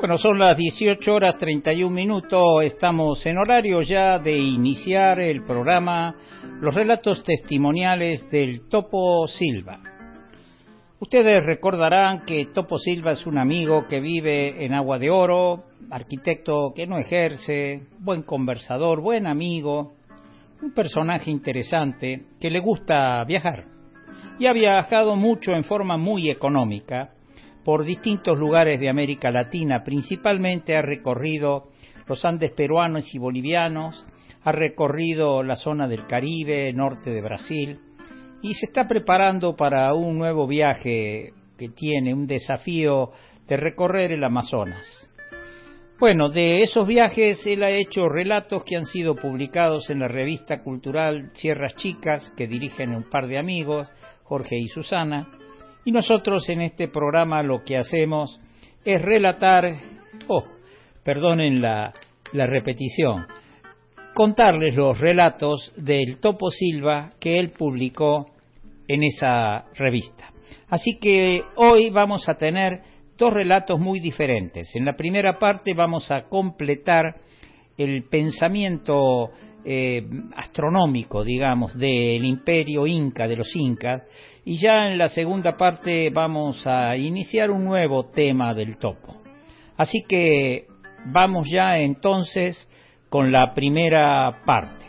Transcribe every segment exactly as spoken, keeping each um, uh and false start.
Bueno, son las dieciocho horas treinta y un minutos, estamos en horario ya de iniciar el programa Los Relatos Testimoniales del Topo Silva. Ustedes recordarán que Topo Silva es un amigo que vive en Agua de Oro, arquitecto que no ejerce, buen conversador, buen amigo, un personaje interesante que le gusta viajar y ha viajado mucho en forma muy económica por distintos lugares de América Latina. Principalmente ha recorrido los Andes peruanos y bolivianos, ha recorrido la zona del Caribe, norte de Brasil, y se está preparando para un nuevo viaje que tiene un desafío de recorrer el Amazonas. Bueno, de esos viajes él ha hecho relatos que han sido publicados en la revista cultural Sierras Chicas, que dirigen un par de amigos, Jorge y Susana. Y nosotros en este programa lo que hacemos es relatar, oh, perdonen la, la repetición, contarles los relatos del Topo Silva que él publicó en esa revista. Así que hoy vamos a tener dos relatos muy diferentes. En la primera parte vamos a completar el pensamiento eh, astronómico, digamos, del imperio inca, de los incas, y ya en la segunda parte vamos a iniciar un nuevo tema del topo. Así que vamos ya entonces con la primera parte.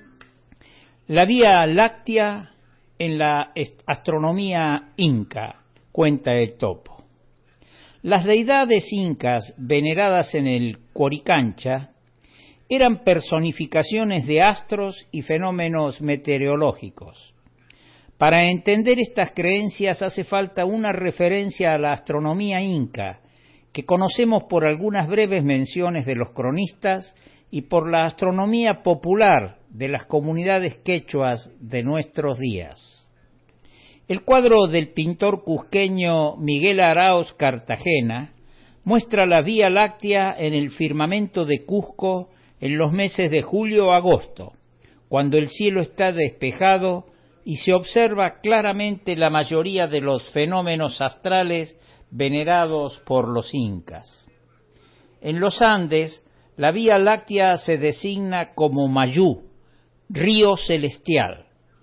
La Vía Láctea en la astronomía inca, cuenta el topo. Las deidades incas veneradas en el Coricancha eran personificaciones de astros y fenómenos meteorológicos. Para entender estas creencias hace falta una referencia a la astronomía inca, que conocemos por algunas breves menciones de los cronistas y por la astronomía popular de las comunidades quechuas de nuestros días. El cuadro del pintor cusqueño Miguel Araoz Cartagena muestra la Vía Láctea en el firmamento de Cusco en los meses de julio-agosto, cuando el cielo está despejado y se observa claramente la mayoría de los fenómenos astrales venerados por los incas. En los Andes, la Vía Láctea se designa como Mayú, río celestial.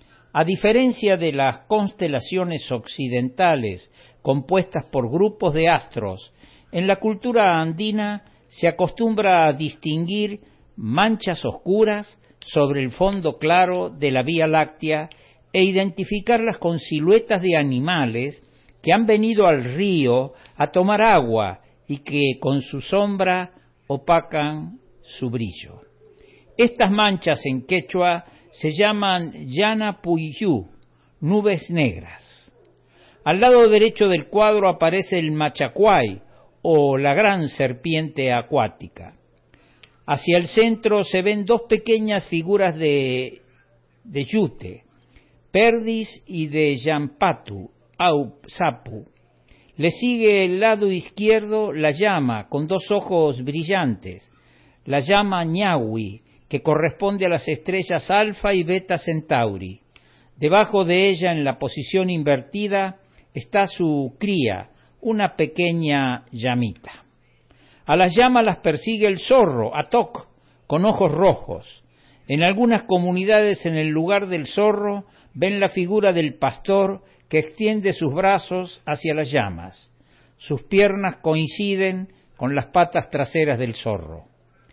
A diferencia de las constelaciones occidentales compuestas por grupos de astros, en la cultura andina se acostumbra a distinguir manchas oscuras sobre el fondo claro de la Vía Láctea e identificarlas con siluetas de animales que han venido al río a tomar agua y que con su sombra opacan su brillo. Estas manchas en quechua se llaman llana puyú, nubes negras. Al lado derecho del cuadro aparece el machacuay, o la gran serpiente acuática. Hacia el centro se ven dos pequeñas figuras de, de yute, Perdis y de Yampatu, au Sapu. Le sigue el lado izquierdo la llama con dos ojos brillantes, la llama Ñahui, que corresponde a las estrellas Alfa y Beta Centauri. Debajo de ella, en la posición invertida, está su cría, una pequeña llamita. A las llamas las persigue el zorro, Atok, con ojos rojos. En algunas comunidades, en el lugar del zorro, ven la figura del pastor que extiende sus brazos hacia las llamas. Sus piernas coinciden con las patas traseras del zorro.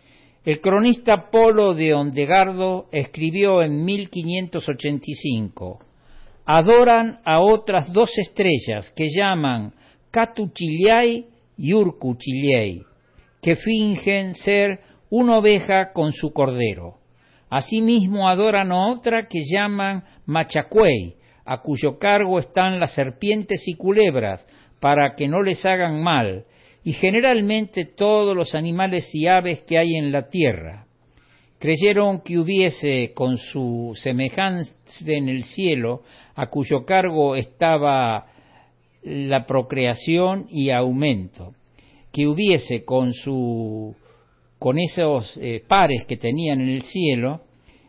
El cronista Polo de Ondegardo escribió en mil quinientos ochenta y cinco: adoran a otras dos estrellas que llaman Catuchillay y Urcuchillay, que fingen ser una oveja con su cordero. Asimismo adoran a otra que llaman Machacuey, a cuyo cargo están las serpientes y culebras, para que no les hagan mal, y generalmente todos los animales y aves que hay en la tierra. Creyeron que hubiese con su semejanza en el cielo, a cuyo cargo estaba la procreación y aumento, que hubiese con su con esos eh, pares que tenían en el cielo,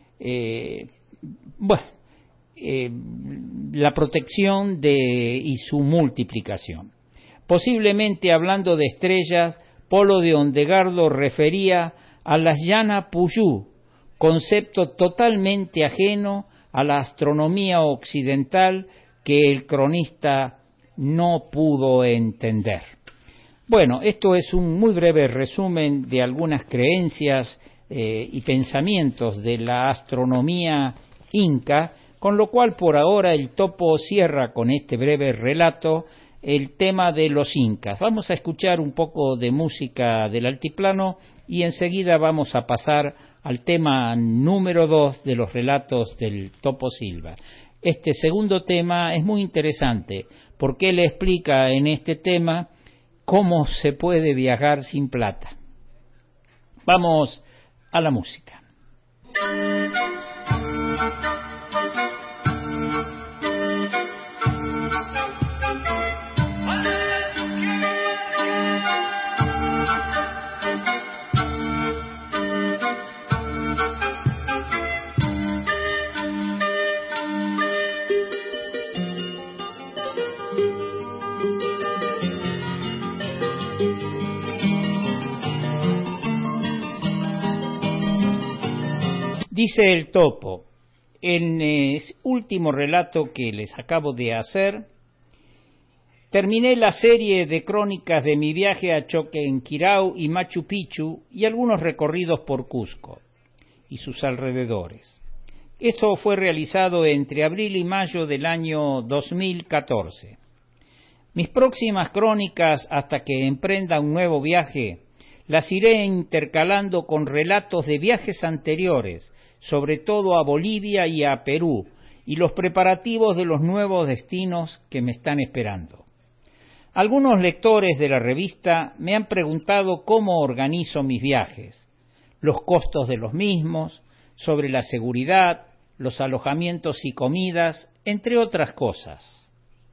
eh, bueno, eh, la protección de y su multiplicación. Posiblemente hablando de estrellas, Polo de Ondegardo refería a las llana Puyú, concepto totalmente ajeno a la astronomía occidental que el cronista no pudo entender. Bueno, esto es un muy breve resumen de algunas creencias eh, y pensamientos de la astronomía inca, con lo cual por ahora el topo cierra con este breve relato el tema de los incas. Vamos a escuchar un poco de música del altiplano y enseguida vamos a pasar al tema número dos de los relatos del Topo Silva. Este segundo tema es muy interesante porque él explica en este tema cómo se puede viajar sin plata. Vamos a la música. Dice el topo, en el último relato que les acabo de hacer, terminé la serie de crónicas de mi viaje a Choquenquirau y Machu Picchu y algunos recorridos por Cusco y sus alrededores. Esto fue realizado entre abril y mayo del año dos mil catorce. Mis próximas crónicas, hasta que emprenda un nuevo viaje, las iré intercalando con relatos de viajes anteriores, sobre todo a Bolivia y a Perú, y los preparativos de los nuevos destinos que me están esperando. Algunos lectores de la revista me han preguntado cómo organizo mis viajes, los costos de los mismos, sobre la seguridad, los alojamientos y comidas, entre otras cosas.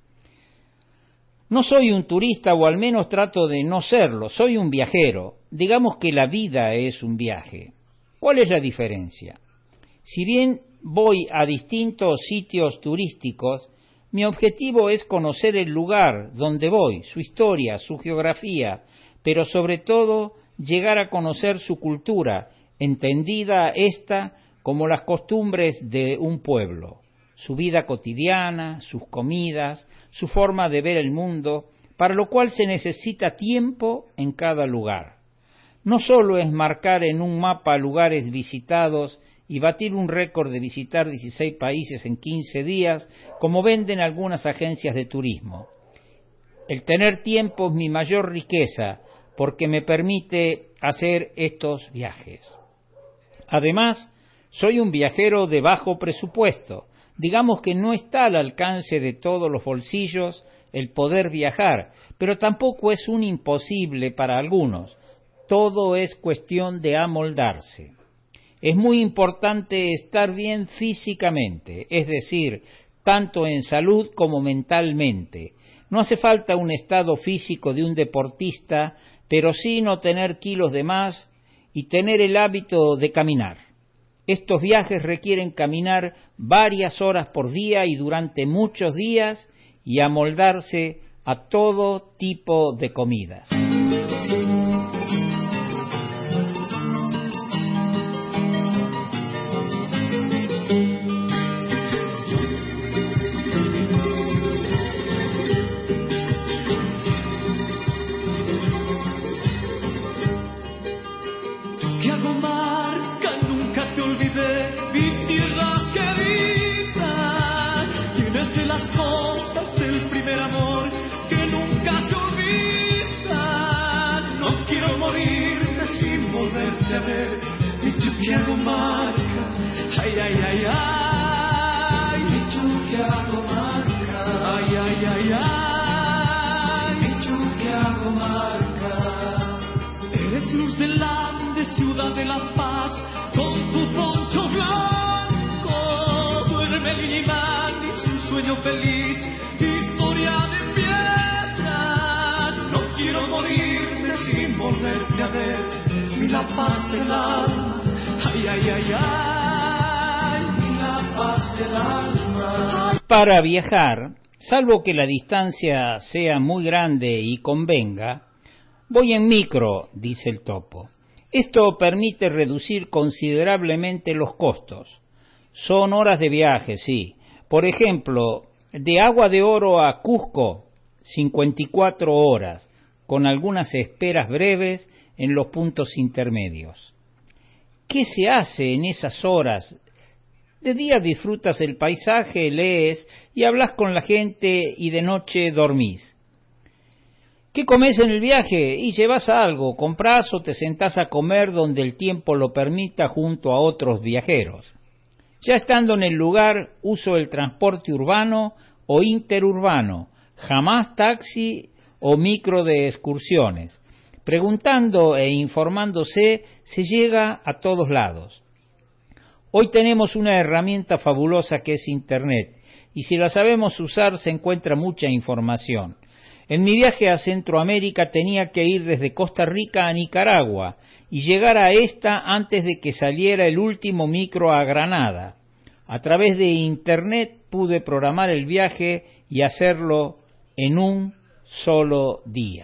No soy un turista, o al menos trato de no serlo, soy un viajero. Digamos que la vida es un viaje. ¿Cuál es la diferencia? Si bien voy a distintos sitios turísticos, mi objetivo es conocer el lugar donde voy, su historia, su geografía, pero sobre todo llegar a conocer su cultura, entendida esta como las costumbres de un pueblo, su vida cotidiana, sus comidas, su forma de ver el mundo, para lo cual se necesita tiempo en cada lugar. No solo es marcar en un mapa lugares visitados y batir un récord de visitar dieciséis países en quince días, como venden algunas agencias de turismo. El tener tiempo es mi mayor riqueza, porque me permite hacer estos viajes. Además, soy un viajero de bajo presupuesto. Digamos que no está al alcance de todos los bolsillos el poder viajar, pero tampoco es un imposible para algunos. Todo es cuestión de amoldarse. Es muy importante estar bien físicamente, es decir, tanto en salud como mentalmente. No hace falta un estado físico de un deportista, pero sí no tener kilos de más y tener el hábito de caminar. Estos viajes requieren caminar varias horas por día y durante muchos días y amoldarse a todo tipo de comidas. Chuquiagomarca, ay, ay, ay, ay, mi Chuquiagomarca, ay, ay, ay, ay, mi Chuquiagomarca. Eres luz del Ande, ciudad de la paz, con tu poncho blanco, duerme Lilimán y su sueño feliz, historia de piedra. No quiero morirme sin volverte a ver, ni la paz del alma. Ay, ay, ay, ay, la paz del alma. Para viajar, salvo que la distancia sea muy grande y convenga, Voy en micro, dice el topo. Esto permite reducir considerablemente los costos. Son horas de viaje, sí. Por ejemplo, de Agua de Oro a Cusco, cincuenta y cuatro horas, con algunas esperas breves en los puntos intermedios. ¿Qué se hace en esas horas? De día disfrutas el paisaje, lees y hablas con la gente y de noche dormís. ¿Qué comes en el viaje? Y llevas algo, comprás o te sentás a comer donde el tiempo lo permita junto a otros viajeros. Ya estando en el lugar, uso el transporte urbano o interurbano, jamás taxi o micro de excursiones. Preguntando e informándose, se llega a todos lados. Hoy tenemos una herramienta fabulosa que es Internet, y si la sabemos usar se encuentra mucha información. En mi viaje a Centroamérica tenía que ir desde Costa Rica a Nicaragua y llegar a esta antes de que saliera el último micro a Granada. A través de Internet pude programar el viaje y hacerlo en un solo día.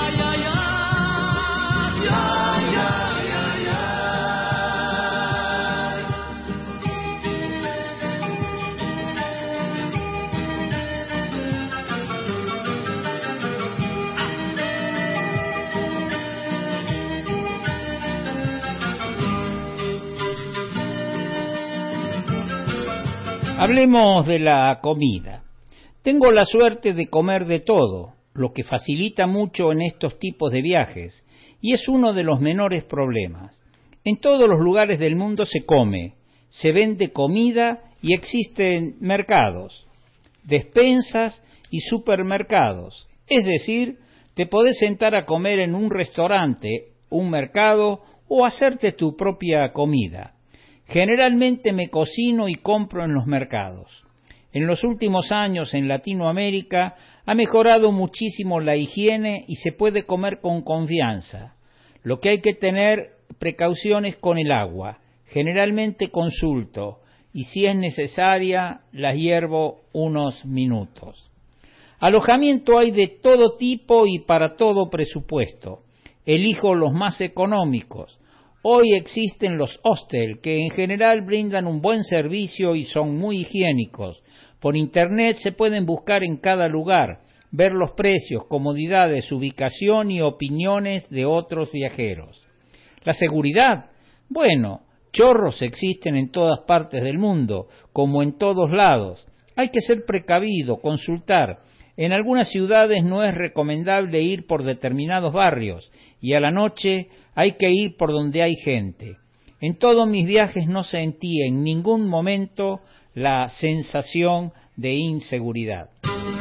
Hablemos de la comida. Tengo la suerte de comer de todo, lo que facilita mucho en estos tipos de viajes, y es uno de los menores problemas. En todos los lugares del mundo se come, se vende comida y existen mercados, despensas y supermercados. Es decir, te podés sentar a comer en un restaurante, un mercado o hacerte tu propia comida. Generalmente me cocino y compro en los mercados. En los últimos años en Latinoamérica ha mejorado muchísimo la higiene y se puede comer con confianza. Lo que hay que tener precauciones con el agua. Generalmente consulto y si es necesaria la hiervo unos minutos. Alojamiento hay de todo tipo y para todo presupuesto. Elijo los más económicos. Hoy existen los hostel, que en general brindan un buen servicio y son muy higiénicos. Por Internet se pueden buscar en cada lugar, ver los precios, comodidades, ubicación y opiniones de otros viajeros. La seguridad, bueno, chorros existen en todas partes del mundo, como en todos lados. Hay que ser precavido, consultar. En algunas ciudades no es recomendable ir por determinados barrios y a la noche hay que ir por donde hay gente. En todos mis viajes no sentí en ningún momento la sensación de inseguridad.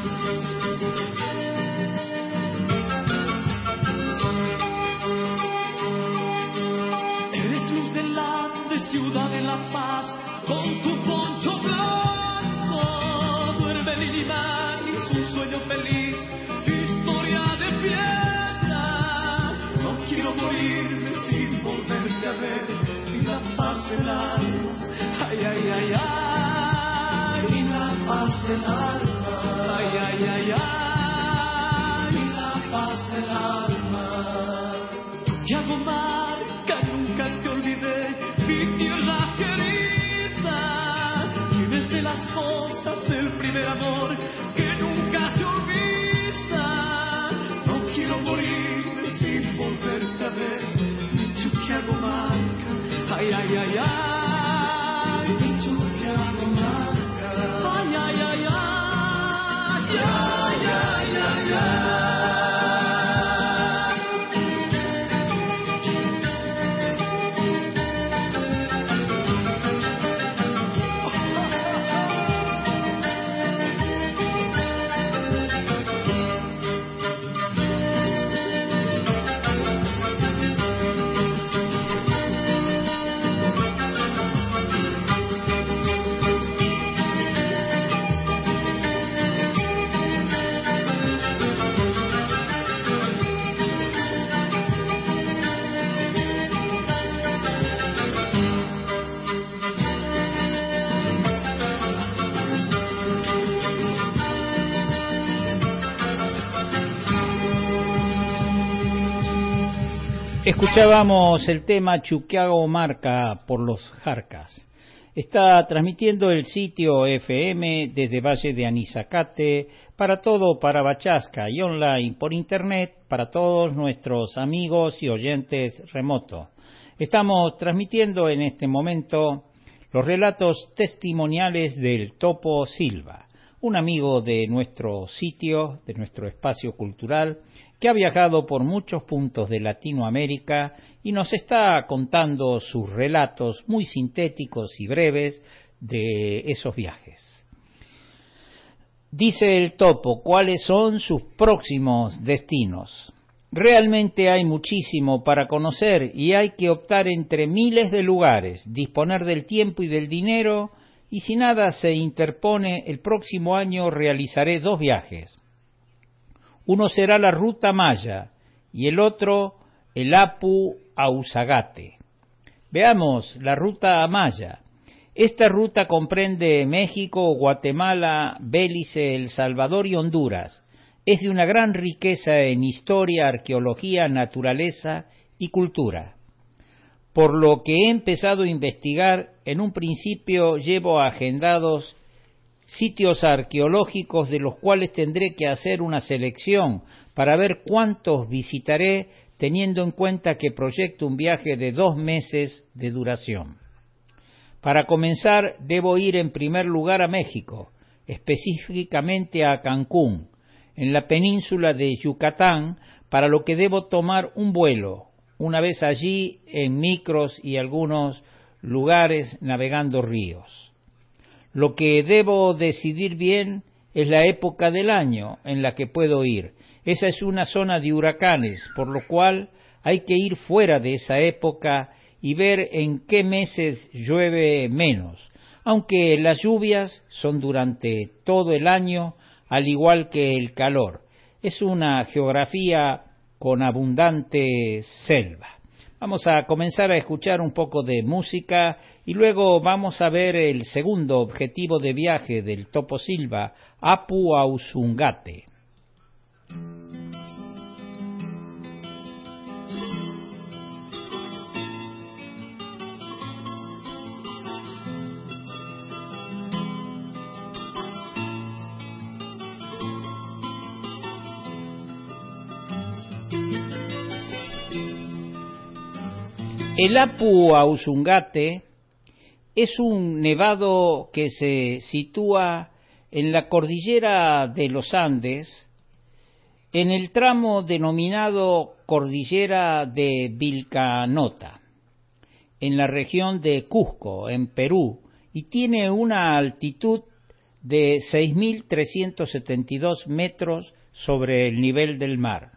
Eres luz de la de ciudad de La Paz, con tu poncho blanco, duerme Liliman y su sueño feliz, historia de piedra. No quiero morirme sin volverte a ver, y la paz del alma, ay, ay, ay, ay, y la paz del alma, ay, ay, ay, ay, y la paz del alma. Te hago marca, nunca te olvidé, mi tierra querida, y desde las cosas del primer amor que nunca se olvida. No quiero morirme sin volverte a ver, dicho que hago marca, ay, ay, ay, ay, dicho que hago marca, ay, ay, ay, ay, ay, ay, ay, ay, ay. Escuchábamos el tema Chuquiago Marca por los Jarcas. Está transmitiendo el sitio F M desde Valle de Anizacate para todo Parabachasca y online por internet para todos nuestros amigos y oyentes remotos. Estamos transmitiendo en este momento los relatos testimoniales del Topo Silva, un amigo de nuestro sitio, de nuestro espacio cultural, que ha viajado por muchos puntos de Latinoamérica y nos está contando sus relatos muy sintéticos y breves de esos viajes. Dice el Topo cuáles son sus próximos destinos. Realmente hay muchísimo para conocer y hay que optar entre miles de lugares, disponer del tiempo y del dinero, y si nada se interpone, el próximo año realizaré dos viajes. Uno será la Ruta Maya y el otro el Apu a Usagate. Veamos la Ruta Maya. Esta ruta comprende México, Guatemala, Belice, El Salvador y Honduras. Es de una gran riqueza en historia, arqueología, naturaleza y cultura. Por lo que he empezado a investigar, en un principio llevo agendados sitios arqueológicos de los cuales tendré que hacer una selección para ver cuántos visitaré, teniendo en cuenta que proyecto un viaje de dos meses de duración. Para comenzar, debo ir en primer lugar a México, específicamente a Cancún, en la península de Yucatán, para lo que debo tomar un vuelo, una vez allí en micros y algunos lugares navegando ríos. Lo que debo decidir bien es la época del año en la que puedo ir. Esa es una zona de huracanes, por lo cual hay que ir fuera de esa época y ver en qué meses llueve menos, aunque las lluvias son durante todo el año, al igual que el calor. Es una geografía con abundante selva. Vamos a comenzar a escuchar un poco de música y luego vamos a ver el segundo objetivo de viaje del Topo Silva, Apu a Usungate. El Apu a Usungate es un nevado que se sitúa en la cordillera de los Andes, en el tramo denominado Cordillera de Vilcanota, en la región de Cusco, en Perú, y tiene una altitud de seis mil trescientos setenta y dos metros sobre el nivel del mar.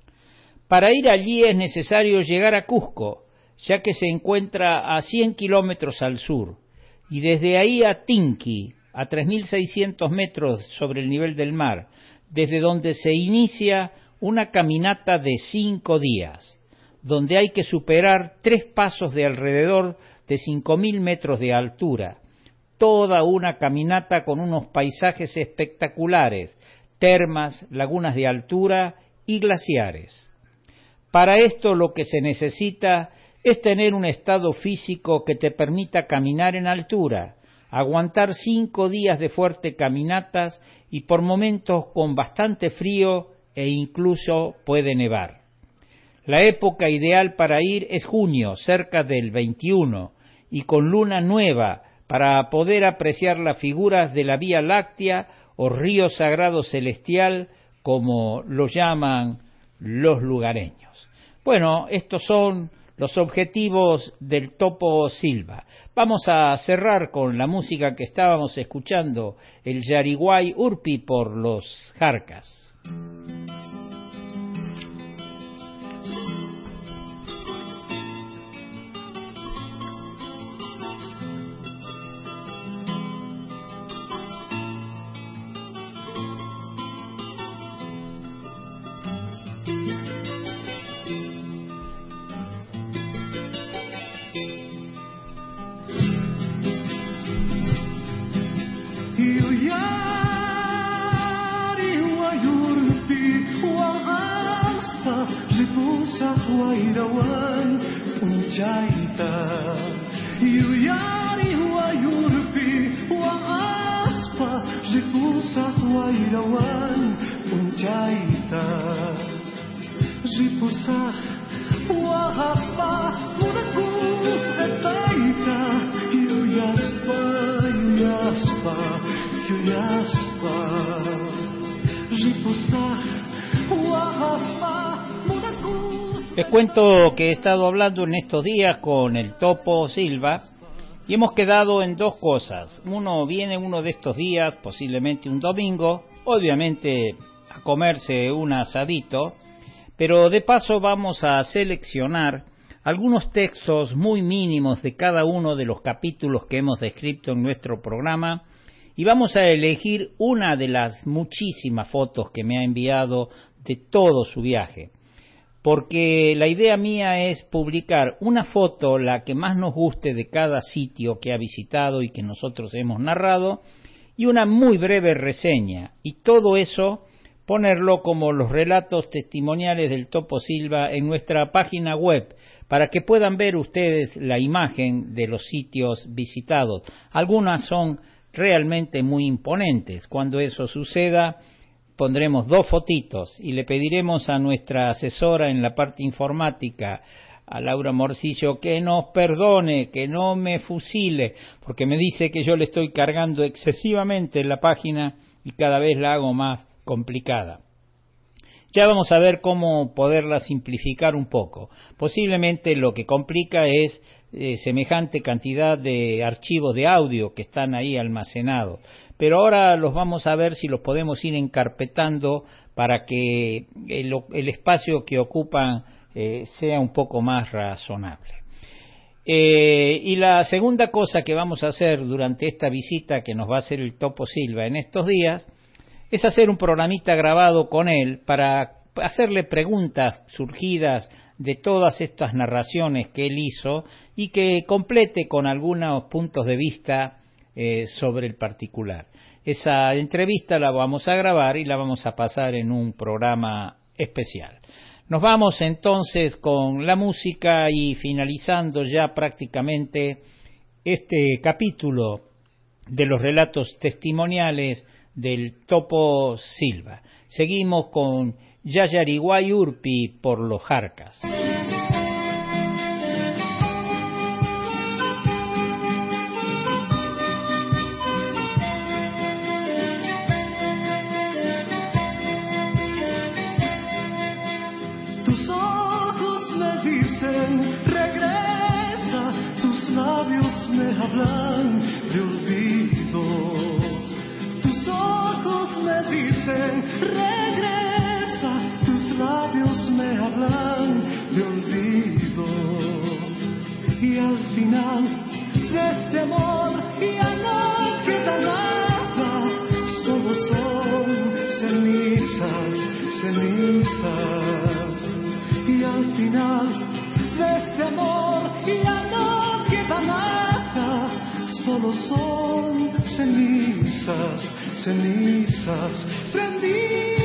Para ir allí es necesario llegar a Cusco, ya que se encuentra a cien kilómetros al sur, y desde ahí a Tinqui, a tres mil seiscientos metros sobre el nivel del mar, desde donde se inicia una caminata de cinco días, donde hay que superar tres pasos de alrededor de cinco mil metros de altura, toda una caminata con unos paisajes espectaculares, termas, lagunas de altura y glaciares. Para esto lo que se necesita es tener un estado físico que te permita caminar en altura, aguantar cinco días de fuertes caminatas y por momentos con bastante frío e incluso puede nevar. La época ideal para ir es junio, cerca del veintiuno, y con luna nueva para poder apreciar las figuras de la Vía Láctea o río sagrado celestial, como lo llaman los lugareños. Bueno, estos son los objetivos del Topo Silva. Vamos a cerrar con la música que estábamos escuchando, el Yariguay Urpi por los Jarcas. Yari wa yurpi punchaita yuyari huayurpi huaspa ripusa huayrawan punchaita ripusa huaspa mudakus etaita yuyaspa yuyaspa yuyaspa ripusa huaspa. Les cuento que he estado hablando en estos días con el Topo Silva y hemos quedado en dos cosas. Uno, viene uno de estos días, posiblemente un domingo, obviamente a comerse un asadito, pero de paso vamos a seleccionar algunos textos muy mínimos de cada uno de los capítulos que hemos descrito en nuestro programa y vamos a elegir una de las muchísimas fotos que me ha enviado de todo su viaje. Porque la idea mía es publicar una foto, la que más nos guste de cada sitio que ha visitado y que nosotros hemos narrado, y una muy breve reseña, y todo eso ponerlo como los relatos testimoniales del Topo Silva en nuestra página web, para que puedan ver ustedes la imagen de los sitios visitados. Algunas son realmente muy imponentes. Cuando eso suceda, pondremos dos fotitos y le pediremos a nuestra asesora en la parte informática, a Laura Morcillo, que nos perdone, que no me fusile, porque me dice que yo le estoy cargando excesivamente en la página y cada vez la hago más complicada. Ya vamos a ver cómo poderla simplificar un poco. Posiblemente lo que complica es eh, semejante cantidad de archivos de audio que están ahí almacenados. Pero ahora los vamos a ver si los podemos ir encarpetando para que el, el espacio que ocupan eh, sea un poco más razonable. Eh, y la segunda cosa que vamos a hacer durante esta visita que nos va a hacer el Topo Silva en estos días es hacer un programita grabado con él para hacerle preguntas surgidas de todas estas narraciones que él hizo y que complete con algunos puntos de vista Eh, sobre el particular. Esa entrevista la vamos a grabar y la vamos a pasar en un programa especial. Nos vamos entonces con la música y finalizando ya prácticamente este capítulo de los relatos testimoniales del Topo Silva. Seguimos con Yayariguay Urpi por los Jarcas. Me hablan de olvido, tus ojos me dicen regresa, tus labios me hablan de olvido, y al final de este amor ya no queda nada, solo son cenizas, cenizas, y al final de este amor ya no queda nada, solo son cenizas, cenizas prendidas.